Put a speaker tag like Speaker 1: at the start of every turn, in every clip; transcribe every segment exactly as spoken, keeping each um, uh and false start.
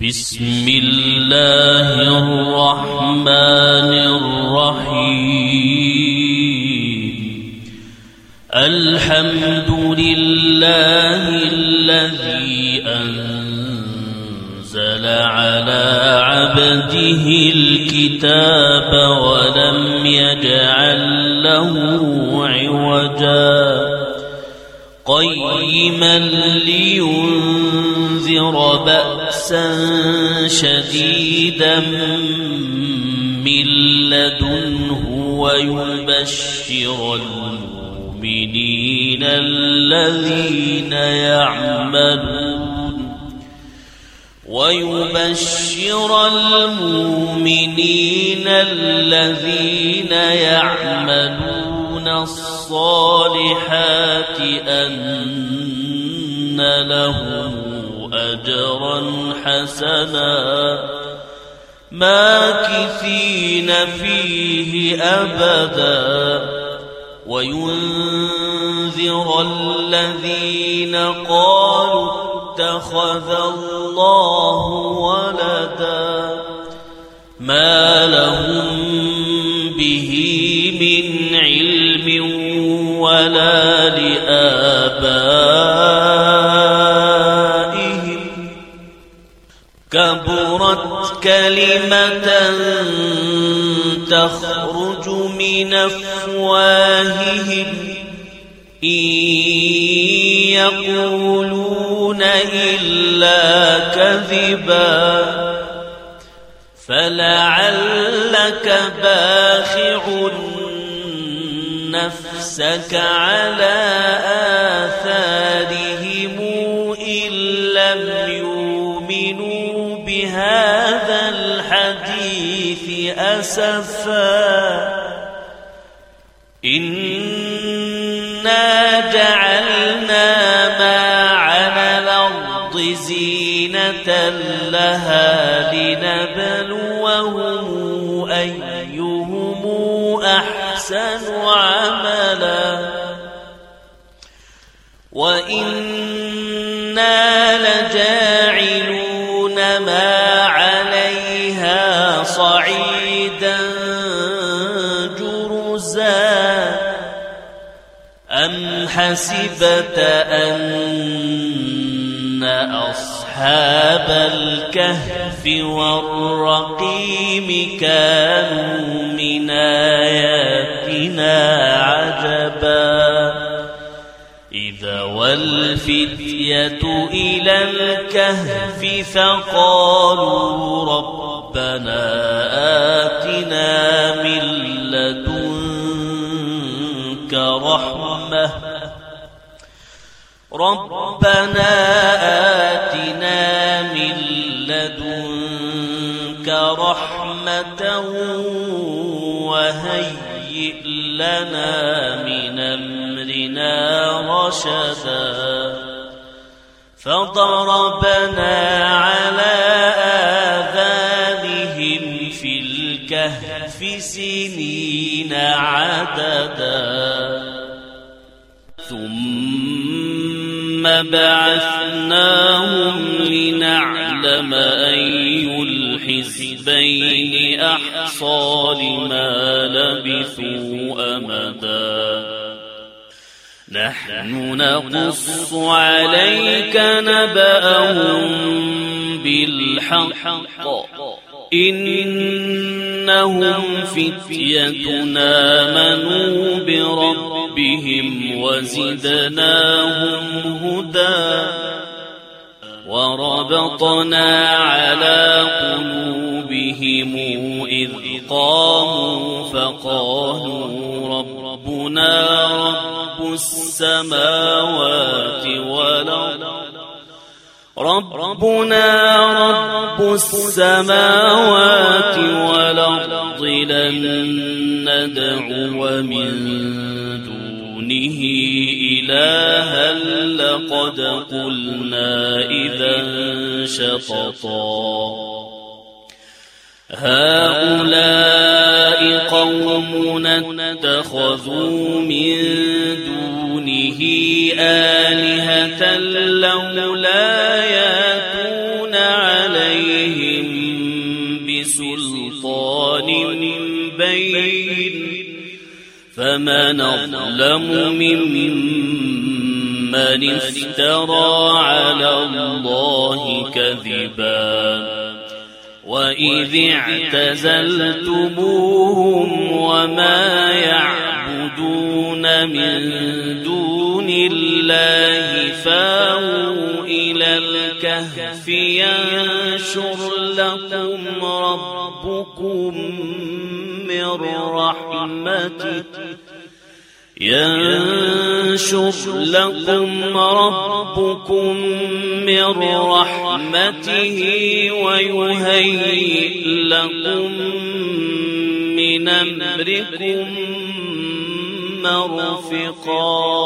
Speaker 1: بسم الله الرحمن الرحيم. الحمد لله الذي أنزل على عبده الكتاب ولم يجعل له عوجا قيما لينذر بأسا شديدا من لدنه ويبشر المؤمنين الذين يعملون ويبشر المؤمنين الذين يعملون الصالحات أن لهم أجرا حسنا ماكثين فيه أبدا وينذر الذين قالوا اتخذ الله ولدا ما لهم به من علم ولا لآبائهم كبرت كلمة تخرج من أفواههم إن يقولون إلا كذبا فلعلك باخع نفسك على آثارهم إن لم يؤمنوا بهذا الحديث أسفا إنا جعلنا ما على الأرض زينة لها لنبلوهم أيهم أحسن عملا وإنا لجاعلون ما عليها صعيدا جرزا أم حسبت أن أصحاب الكهف والرقيم كانوا من آياتنا عجبا إذا والفتية إلى الكهف فقالوا ربنا آتنا من لدنك رحمة ربنا آتنا من لدنك رحمة وهيئ لنا من أمرنا رشدا فضربنا على آذانهم في الكهف سنين عددا ثم بعثناهم لنعلم أي الحزبين أحصى لما لبثوا أمدا نحن نقص عليك نبأهم بالحق إنهم فتيتنا آمنوا بربهم وزدناهم هدى وربطنا على قلوبهم إذ قاموا فقالوا ربنا رب السماوات والأرض ربنا رب السماوات والأرض لن ندعو من دونه إلها لقد قلنا إذا شططا هؤلاء قومنا اتخذوا من دونه آلهة لولا يأتون على عليهم بسلطان بين فمن أظلم ممن افترى على الله كذبا وإذ اعتزلتموهم وما يعبدون من دون الله فاووا إلى الكهف ينشر لكم ربكم من رحمته ينشر لكم ربكم من رحمته ويهيئ لكم من أمركم مرفقا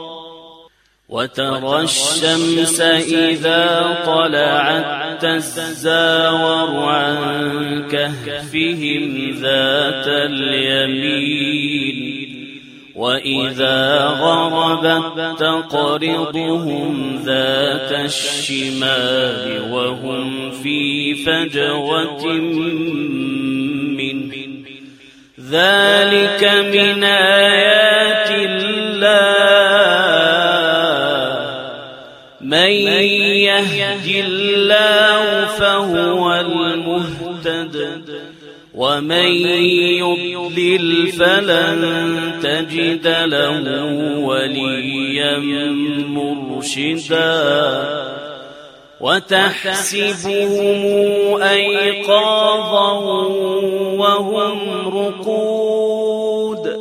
Speaker 1: وترى الشمس إذا طلعت تزاور عن كهفهم ذات اليمين وإذا غربت تقرضهم ذات الشمال وهم في فجوة منه ذلك من آيات الله من يهد الله فهو المهتد ومن يضلل فلن تجد له وليا مرشدا وتحسبهم أيقاظا وهم رقود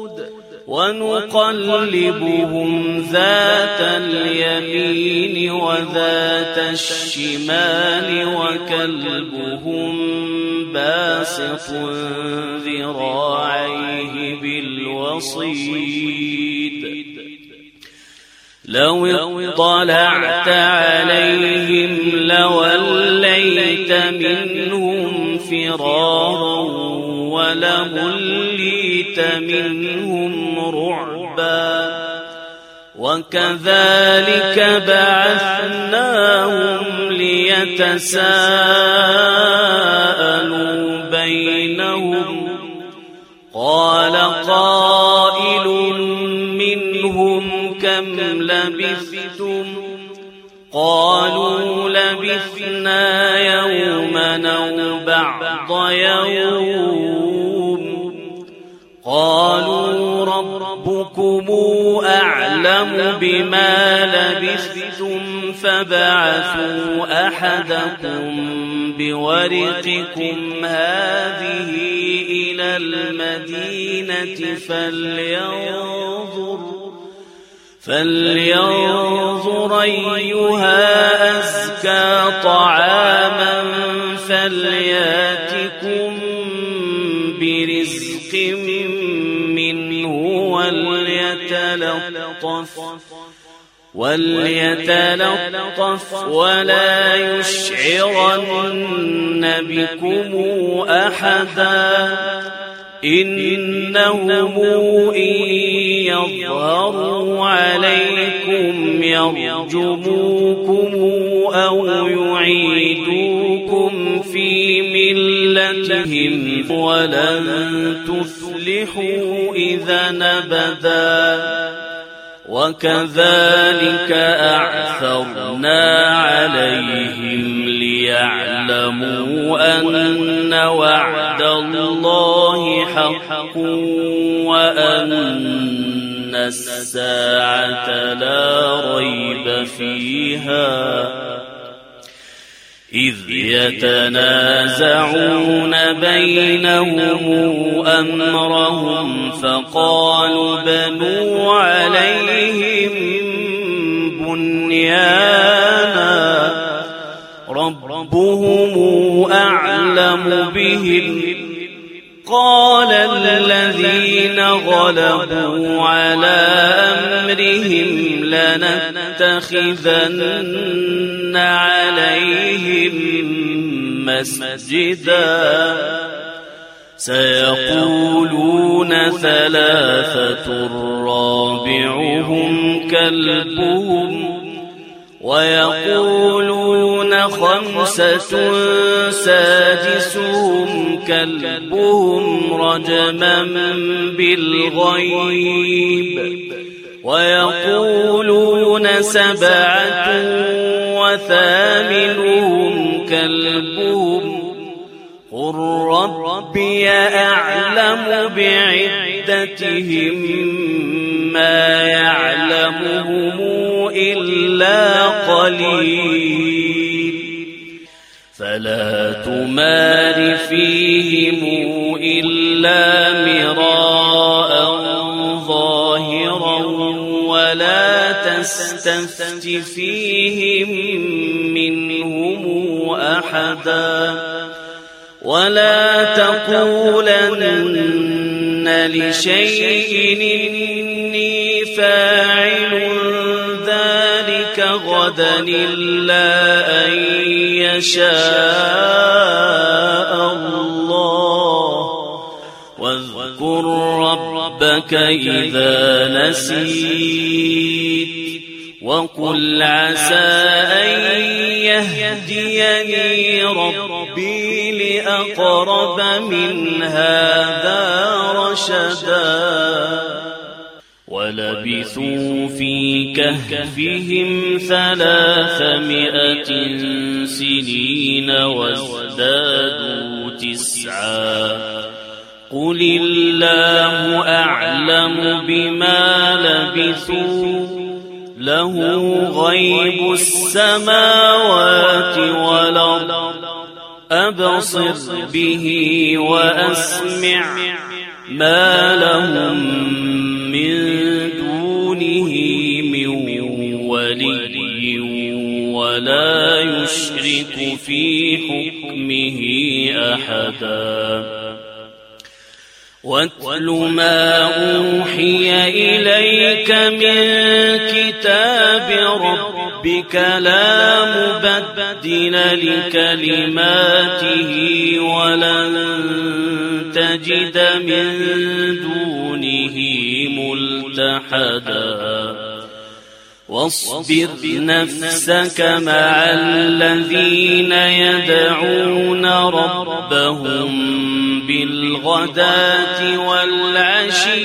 Speaker 1: ونقلبهم ذات اليمين وذات الشمال وكلبهم باسط ذراعيه بالوصيد لو اطلعت عليهم لوليت منهم فرارا ولمليت منهم رعبا وكذلك بعثناهم ليتساءلوا بينهم قال قائل منهم كم لبثتم قالوا لبثنا يوما أو بعض يوم قالوا ربكم أعلم بما لبثتم فبعثوا أحدكم بورقكم هذه إلى المدينة فلينظر فلينظر أيها أزكى طعاما فلياتكم برزق منه وليتلطف وليتلطف ولا يشعرن بكم أحدا إنهم إن يظهروا عليكم يرجموكم أو يعيدوكم في ملتهم ولن تفلحوا إذا أبدا وكذلك أعثرنا عليهم ليعلموا أن وعد الله حق وأن الساعة لا ريب فيها إذ يتنازعون بينهم أمرهم فقالوا بنوا عليهم بنيانا ربهم أعلم بهم قال الذين غلبوا على أمرهم لنتخذن عليهم مسجدا سيقولون ثلاثة رابعهم كلبهم ويقولون خمسة سادسهم كلبهم رجما بالغيب ويقولون سبعة وثامنهم كلبهم قل ربي أعلم بعدتهم ما يعلمهم إلا قليل فلا تمار فيهم إلا مراء ظاهرا ولا تستفت فيهم منهم أحدا ولا تقولن لشيء إني فاعل ذلك غدا إلا أن يشاء الله واذكر ربك إذا نسيت وقل عسى أن يهديني ربي لأقرب من هذا رشدا ولبثوا في كهفهم ثلاثمائة سنين وازدادوا تسعا قل الله أعلم بما لبثوا له غيب السماوات والأرض أبصر به وأسمع ما لهم من دونه من ولي ولا يشرك في حكمه أحدا واتل ما أوحي إليك من كتاب ربك لا مبدل لكلماته ولن تجد من دونه ملتحدا واصبر نفسك مع الذين يدعون ربهم بالغداة والعشي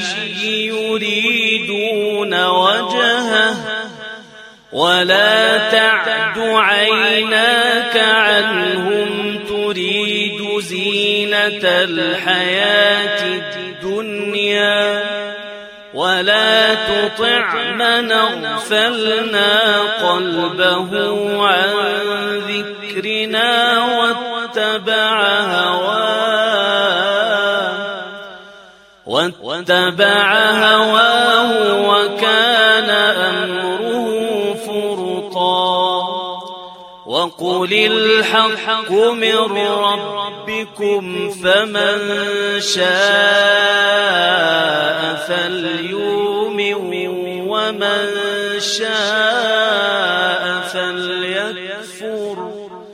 Speaker 1: يريدون وجهه ولا تعد عيناك عنهم تريد زينة الحياة الدنيا ولا تطع من أغفلنا قلبه عن ذكرنا واتبع هواه واتبع هواه وكان أمره فرطا وقل الحق من ربكم فمن شاء فليؤمن ومن شاء فليكفر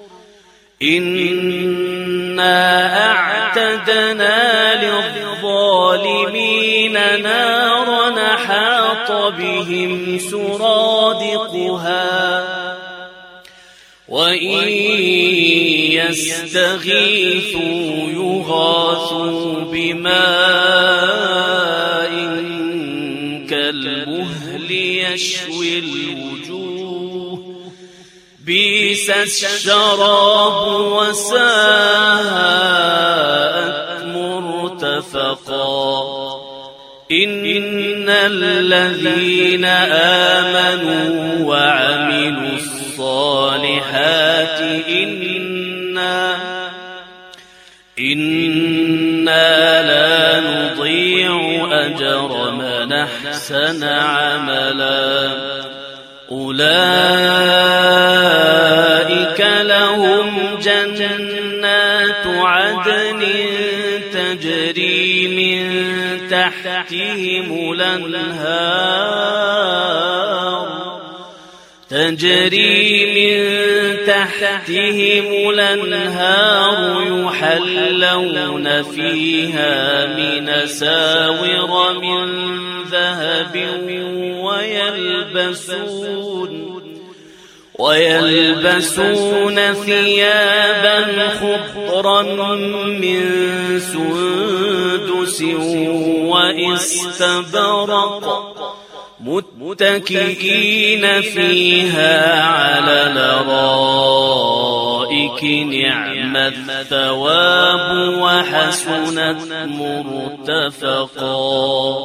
Speaker 1: إنا أعتدنا للظالمين نارا حاط بهم سرادقها وإن يستغيثوا يغاثوا بماء كالمهل يشوي الوجوه بئس الشراب وساءت مرتفقا إن الذين آمنوا وعملوا الصالحات إنا إنا لا نضيع أجر من أحسن عملا أولئك لهم جنات عدن تجري من تحتهم الأنهار تجري من تحتهم الأنهار يحلون فيها من أساور من ذهب ويلبسون ويلبسون ثيابا خضرا من سندس وإستبرق متكئين فيها على الأرائك نعم الثواب وحسنت مرتفقا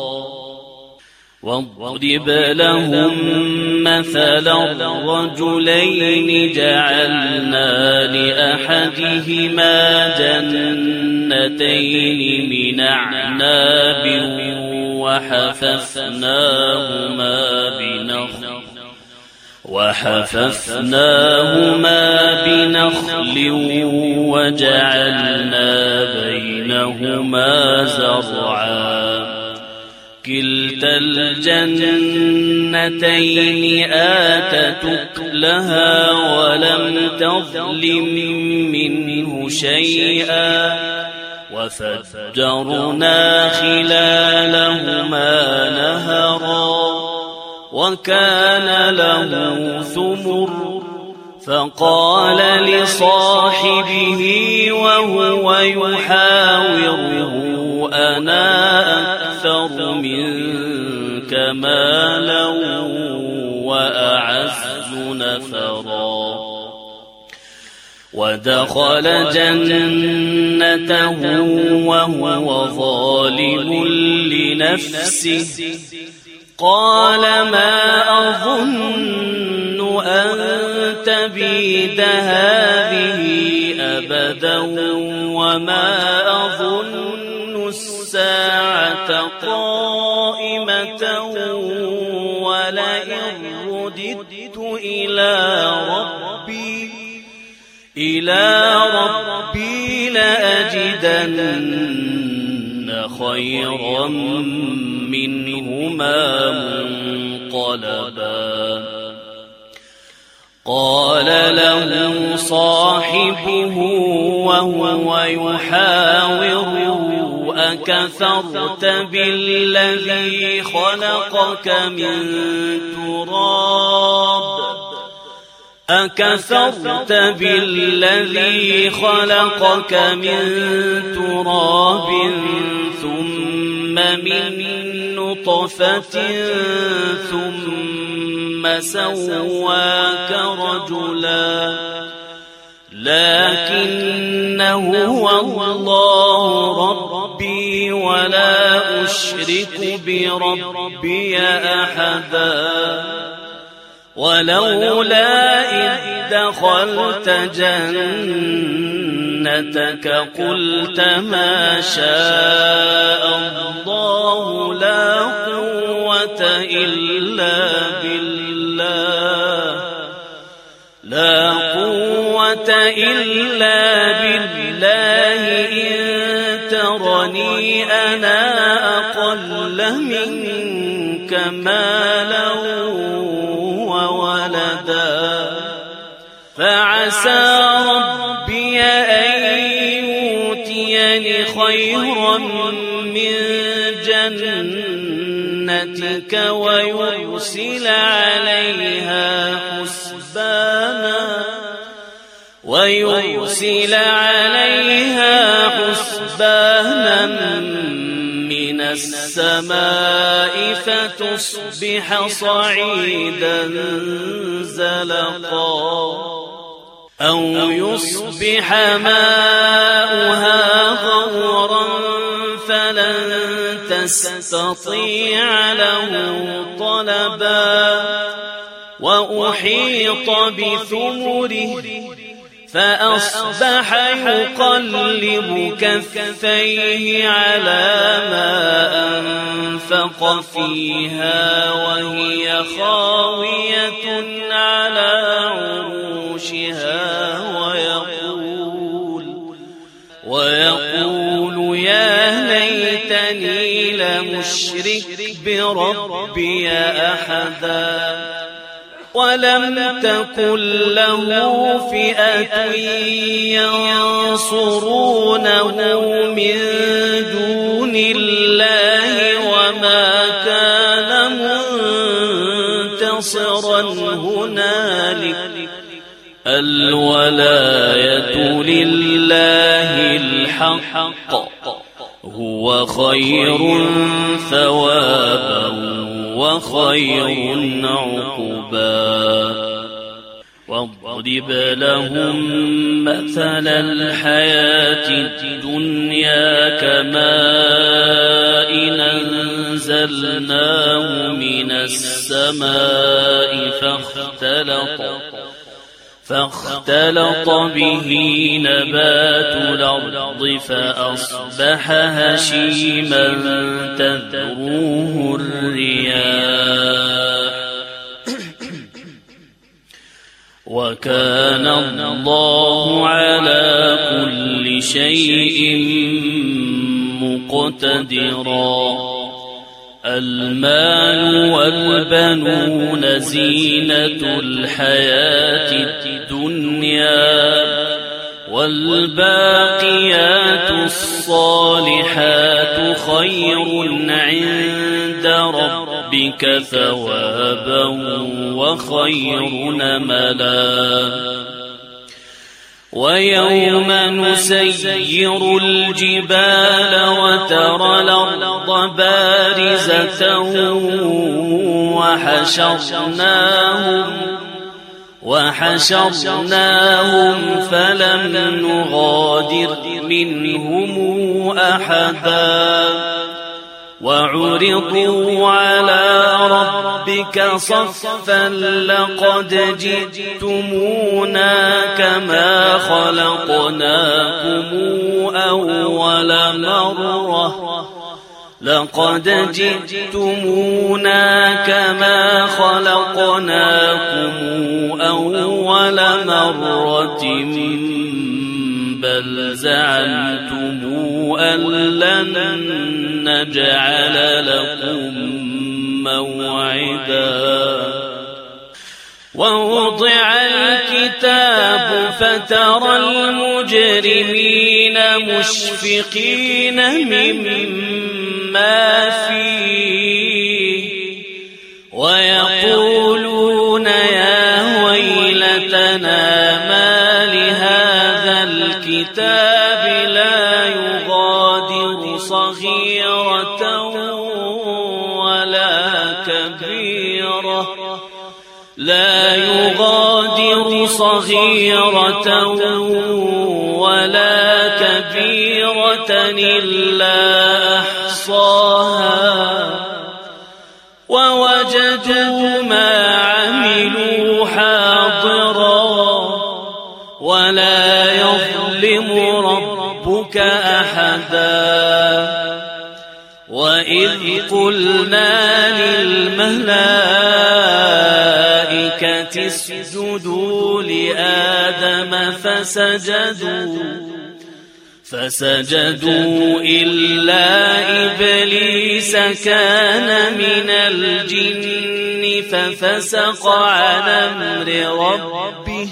Speaker 1: واضرب لهم مثلا الرجلين جعلنا لأحدهما جنتين من أعناب وحففناهما بنخل وحففناهما بنخل وجعلنا بينهما زرعا كلتا الجنتين آتت أكلها ولم تظلم منه شيئا وفجرنا خلالهما نهرا وكان له ثمر فقال لصاحبه وهو يحاوره أنا أكثر منك مالا وأعز نفرا ودخل جنته وهو ظالم لنفسه قال ما أظن أن تبيد هذه أبدا وما أظن الساعة قائمة ولئن رددت إلى ربي إلى ربي لأجدن خيرا منهما منقلبا قال له صاحبه وهو يحاوره أكفرت بالذي خلقك من تراب أكفرت بالذي خلقك من تراب ثم من نطفة ثم سواك رجلا لكن هو الله ربي ولا أشرك بربي أحدا ولولا إذ دخلت جنتك قلت ما شاء الله لا قوة إلا بالله لا قوة إلا بالله إن ترني أنا أقل منك مالا وولدا فعسى ربي أن يؤتيني خيرا من جنتك ويرسل عليها حسبانا ويرسل عليها حسبانا من السماء فتصبح صعيدا زلقا أو يصبح ماؤها غورا فلن تستطيع له طلبا وأحيط بثمره فأصبح يقلب كفيه على ما أنفق فيها وهي خاوية على عروشها ويقول ويقول يا ليتني لمشرك بربي أحدا ولم تكن له فئة ينصرونه من دون الله وما كان منتصرا هنالك الولاية لله الحق هو خير ثوابا وخير عقبا. واضرب لهم مثل الحياة الدنيا كماء أنزلناه من السماء فاختلط فاختلط به نبات الأرض فأصبح هشيما تذروه الرياح وكان الله على كل شيء مقتدرا. المال والبنون زينة الحياة الدنيا والباقيات الصالحات خير عند ربك ثوابا وخير نملا. ويوم نسير الجبال وترى الأرض بارزة وحشرناهم وحشرناهم فلم نغادر منهم أحدا وعرضوا على ربك صفا لقد جئتمونا كما خلقناكم أول مرة لقد جئتمونا كما خلقناكم أول مرة بل زعمتم أن لن نجعل لكم موعدا. ووضع الكتاب فترى المجرمين مشفقين مما فيه ويقولون يا ويلتنا ما لهذا الكتاب لا يغادر صغيرة ولا كبيرة لا يغادر صغيرة ولا كبيرة إلا أحصاها ووجدوا ما عملوا حاضرا ولا يظلم ربك أحدا. وإذ قلنا للملائكة اسجدوا لآدم فسجدوا فسجدوا إلا إبليس كان من الجن ففسق عن أمر ربه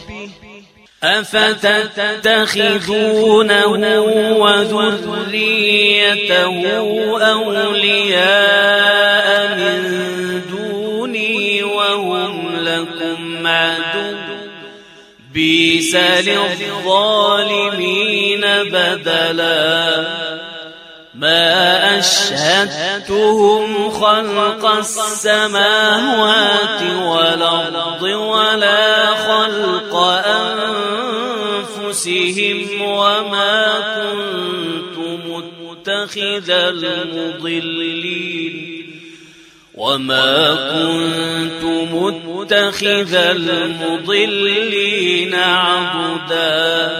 Speaker 1: أفتتخذونه وذريته أولياء من دوني وهم لكم عدو بئس للظالمين بدلا. ما أشهدتهم خلق السماوات والأرض ولا خلق أنفسهم وما كنت متخذ المضلين وما كنت متخذ المضلين عضدا.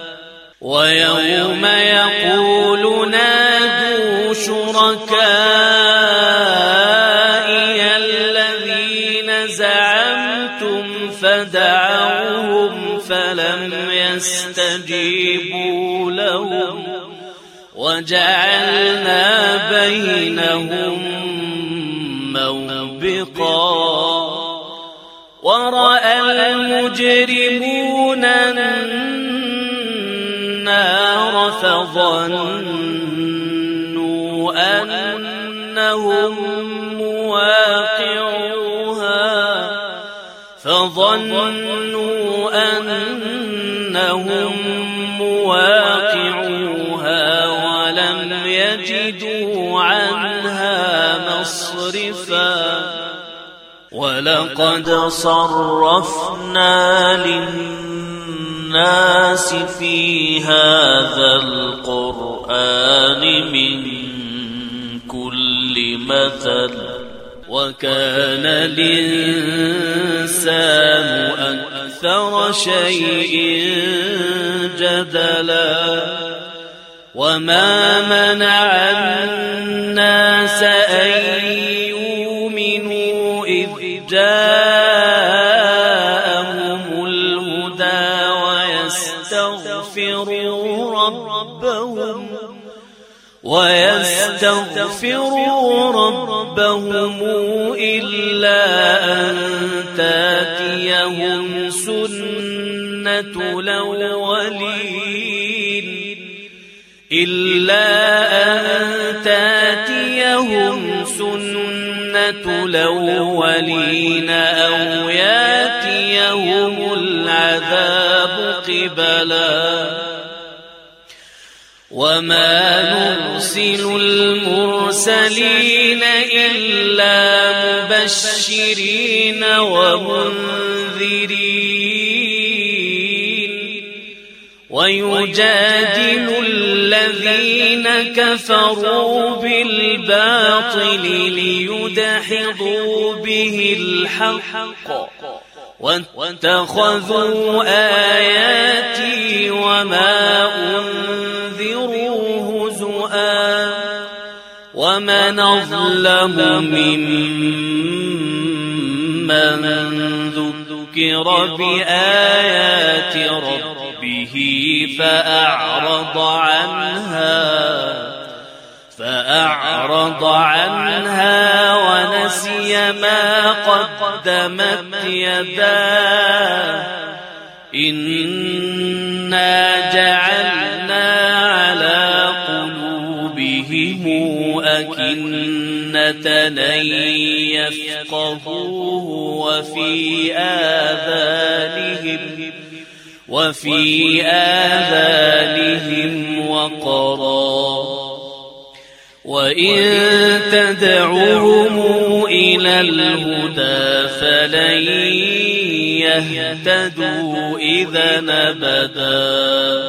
Speaker 1: ويوم يقول نادوا شركائي الذين زعمتم فدعوهم فلم يستجيبوا لهم وجعلنا بينهم موبقا. ورأى المجرمون النار فظنوا أنهم مواقعوها فظنوا أنهم مواقعوها ولم يجدوا عنها مصرفا ولقد صرفنا للناس في هذا القرآن من كل مثل وكان الإنسان أكثر شيء جدلا وما منع الناس أن يؤمنوا إذ جاءهم الهدى ويستغفروا ربهم ويستغفروا ربهم إلا أن تأتيهم سنة الأولين إلا أن تأتيهم سنة الأولين أو يأتيهم العذاب قبلا وما نرسل المرسلين إلا مبشرين ومنذرين ويجادل الذين كفروا بالباطل ليدحضوا به الحق واتخذوا آياتي وما أنذروا هزؤا ومن أظلم ممن ذكر بآيات ربه فأعرض عنها فأعرض عنها ونسي ما قدمت يداه إنا جعلنا على قلوبهم أكنة أن يفقهوه وفي آذانهم وفي آذانهم وقرا وإن تدعوهم إلى الهدى فلن يهتدوا إذا أبدا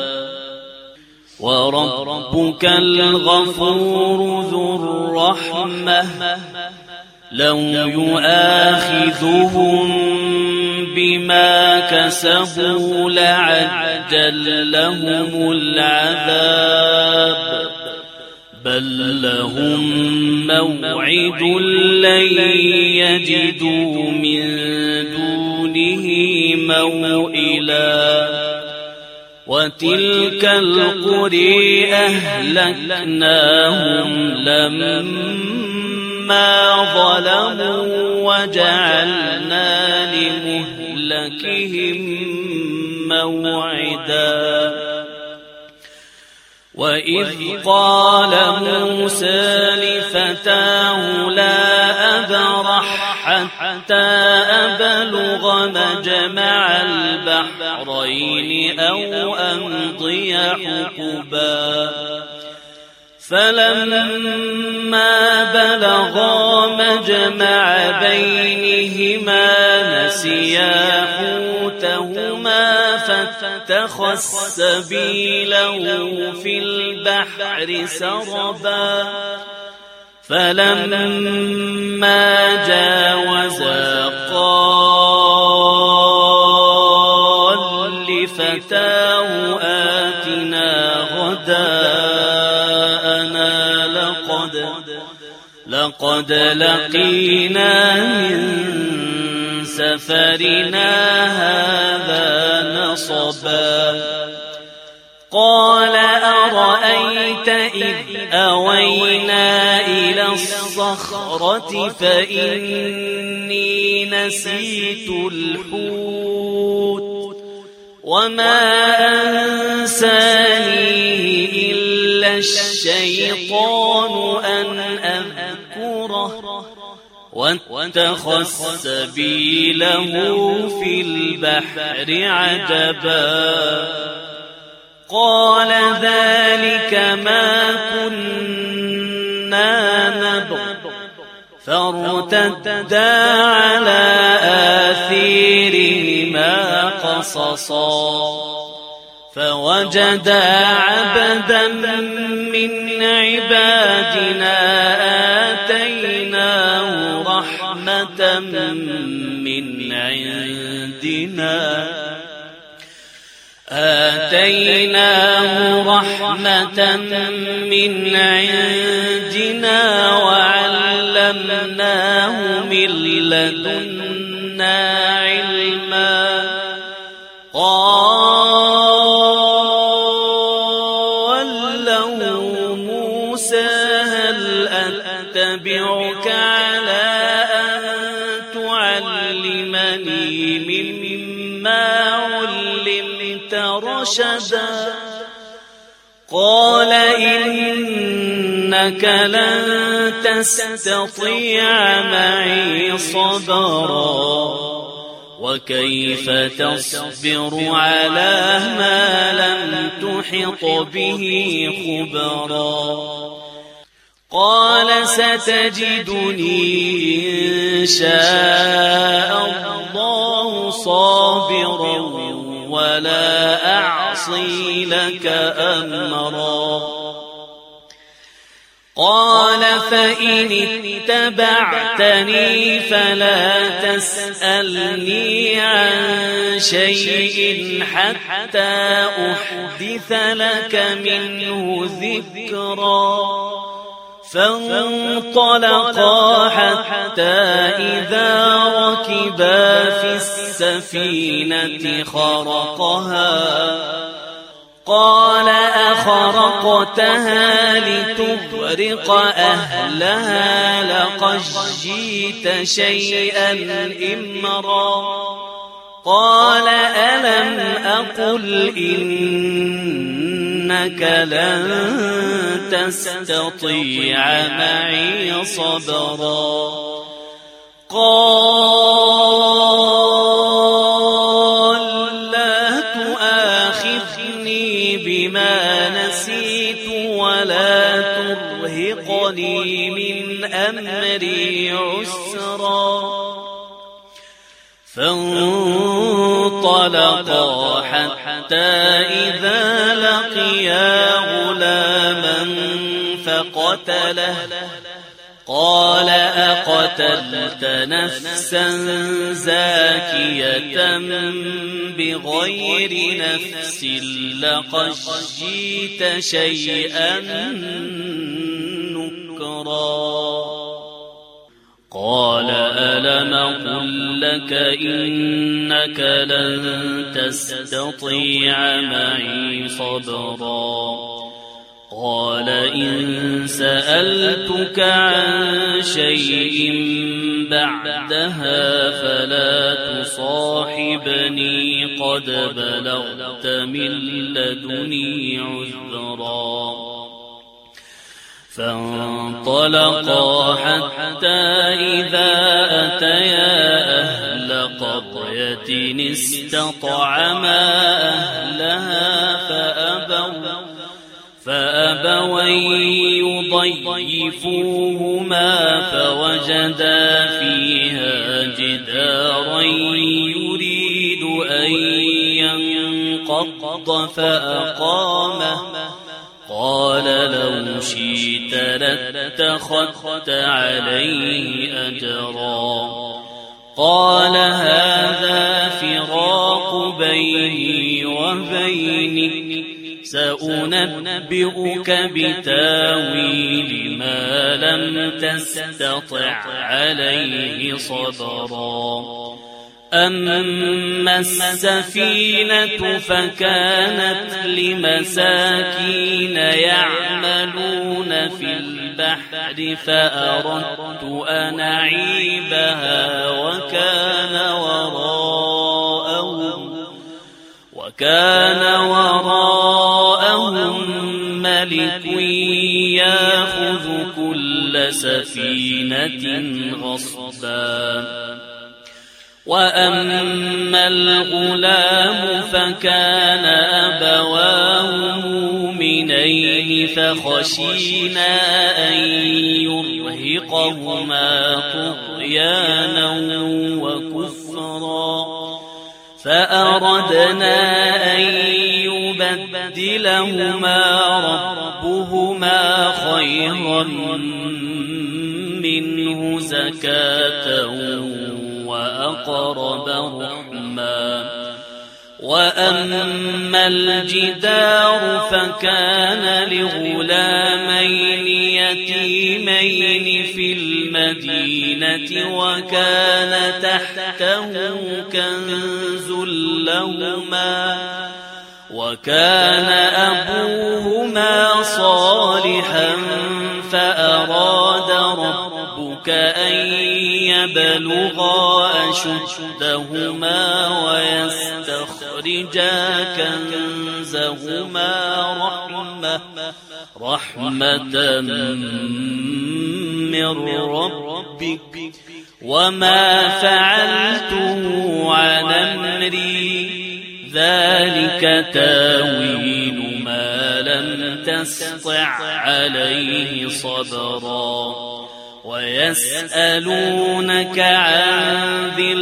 Speaker 1: وربك الغفور ذو الرحمة لو يؤاخذهم بما كسبوا لعجل لهم العذاب بل لهم موعد لن يجدوا من دونه موئلا وتلك القرى أهلكناهم لما ظلموا وجعلنا لمهلكهم موعدا وإذ قال موسى لفتاه لا أبرح حتى أبلغ مجمع البحرين أو أمضي حقبا فلما بلغا مجمع بينهما نسيا حوتهما فاتخذ سبيله في البحر سربا فلما جاوزا قال لفتاه آتنا غداءنا لقد لقد لقينا من سفرنا هذا نصبا قال أرأيت إذ أوينا إلى الصخرة فإني نسيت الحوت وما أنسانيه إلا الشيطان أن أذكره واتخذ سبيله في البحر عجبا قال ذلك ما كنا نبغ فارتدا على آثيرهما قصصا فوجدا عبدا من عبادنا آتيناه رحمة من عندنا آتيناه رحمة من عندنا وعلمناه من لدنا علما قال له موسى هل أتبعك على أن تعلمني مما علمت رشدا قال إنك لن تستطيع معي صبرا وكيف تصبر على ما لم تحط به خبرا قال ستجدني إن شاء الله صابرا ولا أعصي لك أمرا قال فإن اتبعتني فلا تسألني عن شيء حتى أحدث لك منه ذكرا فانطلقا حتى إذا ركبا في السفينة خرقها قال أخرقتها لتغرق أهلها لقد جئت شيئا إمرا قال ألم أقل إنك لن تستطيع معي صبرا قال لا تؤاخذني بما نسيت ولا ترهقني من أمري عسرا فانطلقا حتى إذا لقيا غلاما فقتله قال أقتلت نفسا زاكية بغير نفس لقد جئت شيئا نكرا قال ألم أقل لك إنك لن تستطيع معي صبرا قال إن سألتك عن شيء بعدها فلا تصاحبني قد بلغت من لدني عذرا فانطلقا حتى إذا أتيا أهل قرية استطعما أهلها فأبوا فأبوا يضيفوهما فوجدا فيها جدارا يريد أن ينقض فأقامه قال لو شئت لاتخذت عليه أجرا قال هذا فراق بيني وبينك سأنبئك بتاويل ما لم تستطع عليه صبرا أما السفينة فكانت لمساكين يعملون في البحر فأردت أن أعيبها وكان وراءهم وكان وراءهم ملك يأخذ كل سفينة غصبا. وأما الغلام فكان أبواه مؤمنين فخشينا أن يرهقهما طغيانا وكفرا فأردنا أن يبدلهما ربهما خيرا منه زكاة وأقرب رحما. وأما الجدار فكان لغلامين يتيمين في المدينة وكان تحته كنز لهما وكان أبوهما صالحا فأراد ربك أن يبلغا أشدهما ويستخرجا كنزهما رحمة, رحمة من ربك وما فعلته عن أمري ذلك تاويل ما لم تستطع عليه صبرا. ويسألونك عن ذي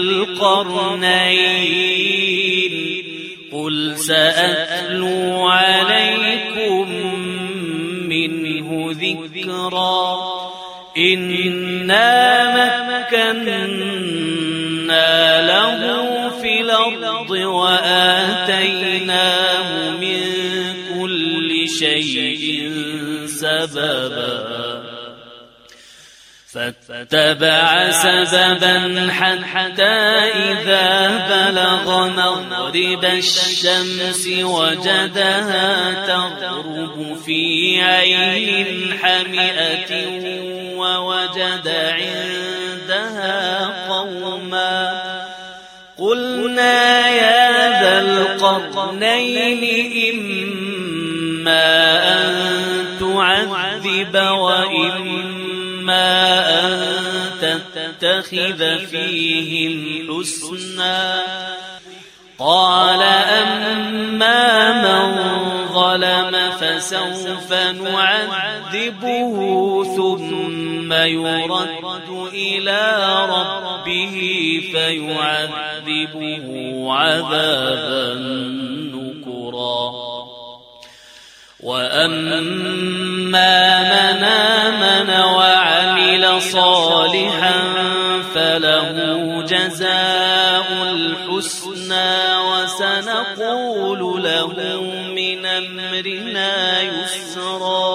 Speaker 1: القرنين قل سأتلو عليكم منه ذكرا. إنا مكنا له في الأرض وآتيناه من كل شيء سببا فاتبع سببا حتى إذا بلغ مغرب الشمس وجدها تغرب في عين حمئة ووجد عندها قوما قلنا يا ذا القرنين إما أن تعذب وإما أن تتخذ فيهم حسنا. قال أما من ظلم فسوف نعذبه ثم يرد إلى ربه فيعذبه عذابا نكرا. وأما من آمن وعمل صالحا فله جزاء الحسنى وسنقول له من أمرنا يسرا.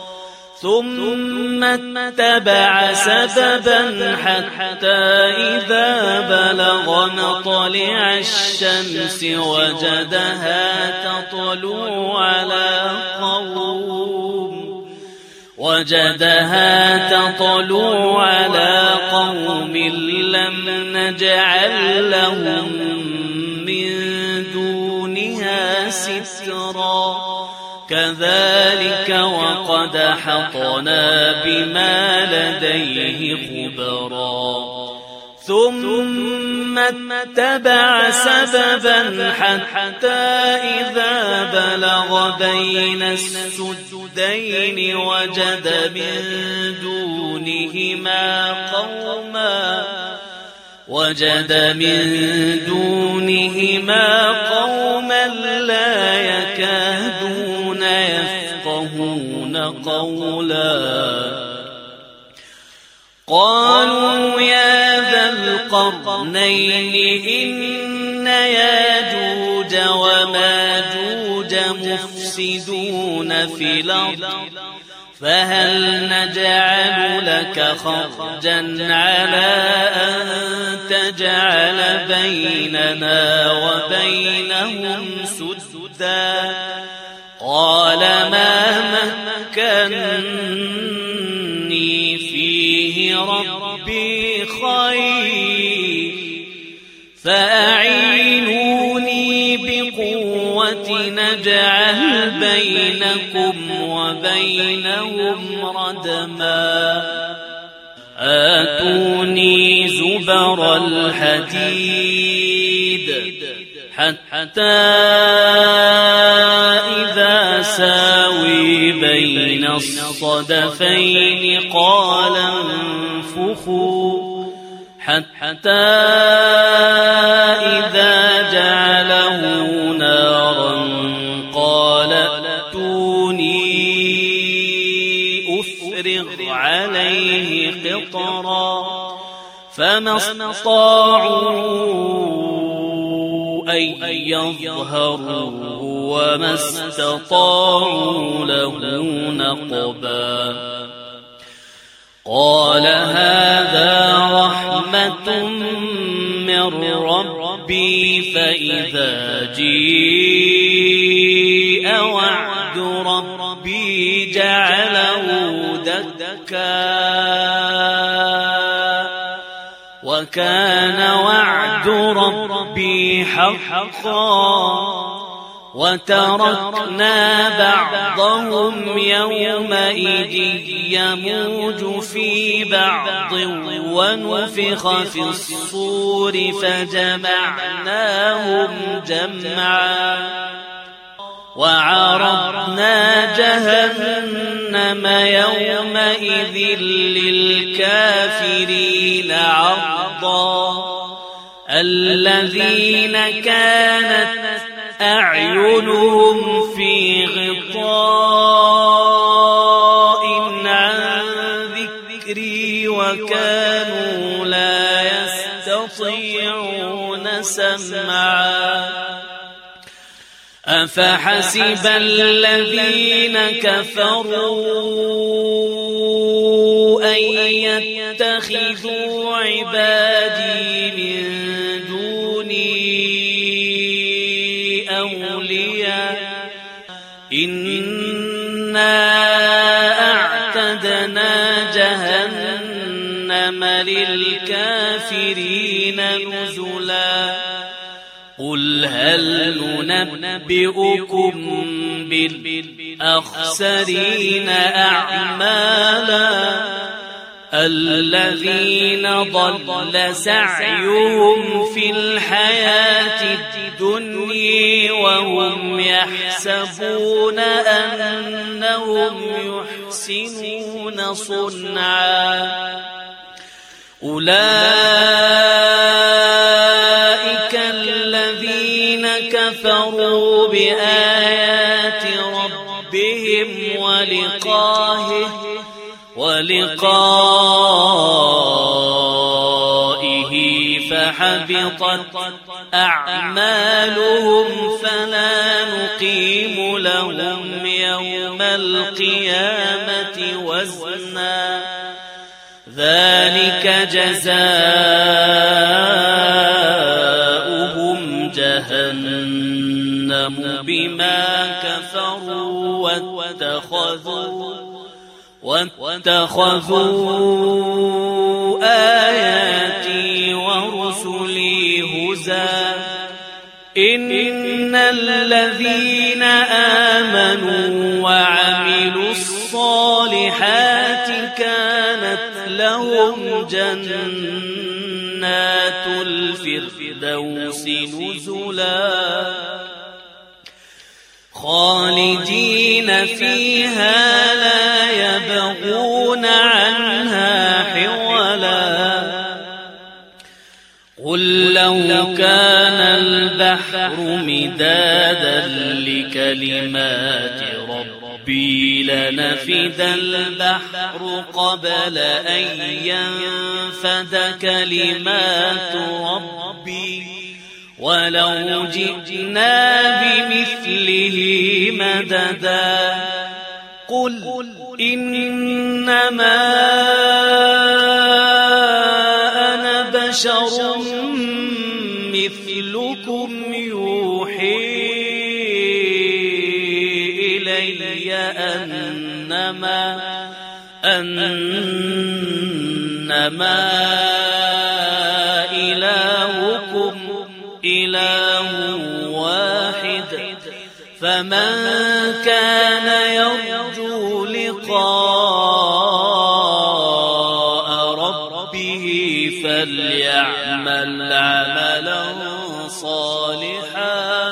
Speaker 1: ثم اتبع سببا حتى إذا بلغ مطلع الشمس وجدها تطلع على قوم وجدها تطلع على قوم لم نجعل لهم من دونها سترا. كذلك وقد أحطنا بما لديه خبرا. ثم اتبع سببا حتى إذا بلغ بين السدين وجد من دونهما قوما وجد من دونهما قوما لا يكادون يفقهون قولا. قالوا يا ذا القرنين إن ياجوج وماجوج مفسدون في الأرض فهل نجعل لك خرجا على أن تجعل بيننا وبينهم سدا. قال ما مكنني فيه ربي خير فأعينوني بقوة نجعل بينكم بينكم وبينهم ردما آتوني زبر الحديد حتى إذا ساوي بين الصدفين قال انفخوا حتى إذا جعله نارا قال ائتوني أفرغ عليه قطرا فما استطاعوا أن يظهروه وما استطاعوا له نقبا قال هذا رحمة من ربي فإذا جيء وعد ربي جعله دكا وكان وعد ربي حقا وتركنا بعضهم يومئذ يموج في بعض ونفخ في الصور فجمعناهم جمعا وعرضنا جهنم يومئذ للكافرين عرضا الذين كانت أعينهم في غطاء عن ذكري وكانوا لا يستطيعون سمعا أفحسب الذين كفروا أن يتخذوا عبادي من دوني أولياء إنا أعتدنا جهنم للكافرين نزلا قل هل ننبئكم بالأخسرين أعمالا الذين ضل سعيهم في الحياة الدنيا وهم يحسبون أنهم يحسنون صنعا أولئك الذين كفروا بآيات ربهم ولقائه ولقائه فحبطت أعمالهم فلا نقيم لهم يوم القيامة وزنا ذلك جزاؤهم جهنم بما كفروا واتخذوا واتخذوا آياتي ورسلي هزوا إن الذين آمنوا وعملوا الصالحات كانت لهم جنات الفردوس نزلا خالدين فيها لا يبغون عنها حولا قل لو كان البحر مدادا لكلمات ربي لنفد البحر قبل أن ينفد كلمات ربي ولو جئنا بمثله مددا قل إنما أنا بشر مثلكم يوحي إلي أنما أنما إلهكم إله واحد فمن كان يرجو لقاء ربه فليعمل عملا صالحا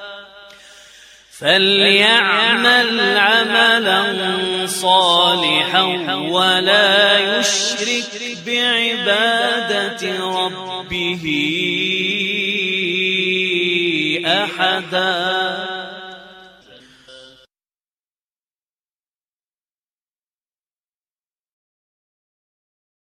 Speaker 1: فليعمل عملا صالحا ولا يشرك بعبادة ربه أحدا.